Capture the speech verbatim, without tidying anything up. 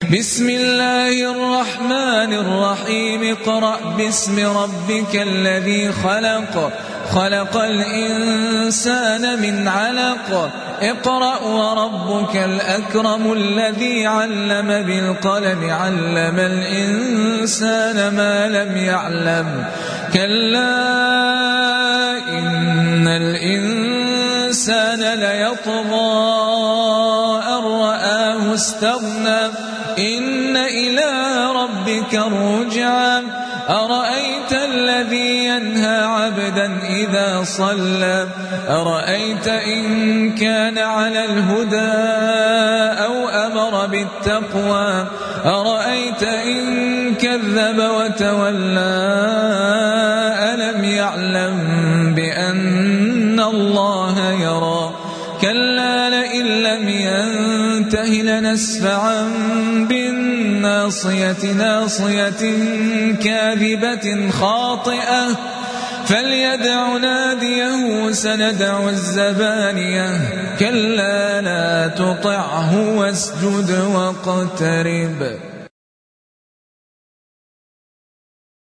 بسم الله الرحمن الرحيم اقرأ باسم ربك الذي خلق خلق الإنسان من علق اقرأ وربك الأكرم الذي علم بالقلم علم الإنسان ما لم يعلم كلا إن الإنسان ليطغى أن رآه استغنى إن إلى ربك الرجعى أرأيت الذي ينهى عبدا إذا صلى أرأيت إن كان على الهدى أو أمر بالتقوى أرأيت إن كذب وتولى ألم يعلم بأن الله يرى كلا لئن لم ينته لنسفعا بالناصية ناصية كاذبة خاطئة فليدع ناديه سندع الزبانية كلا لا تطعه واسجد واقترب.